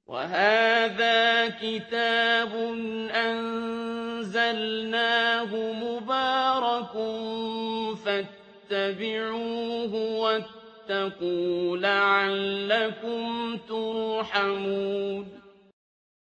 وَهَٰذَا كِتَابٌ أَنزَلْنَاهُ مُبَارَكٌ فَاتَّبِعُوهُ وَاتَّقُوا لَعَلَّكُمْ تُرْحَمُونَ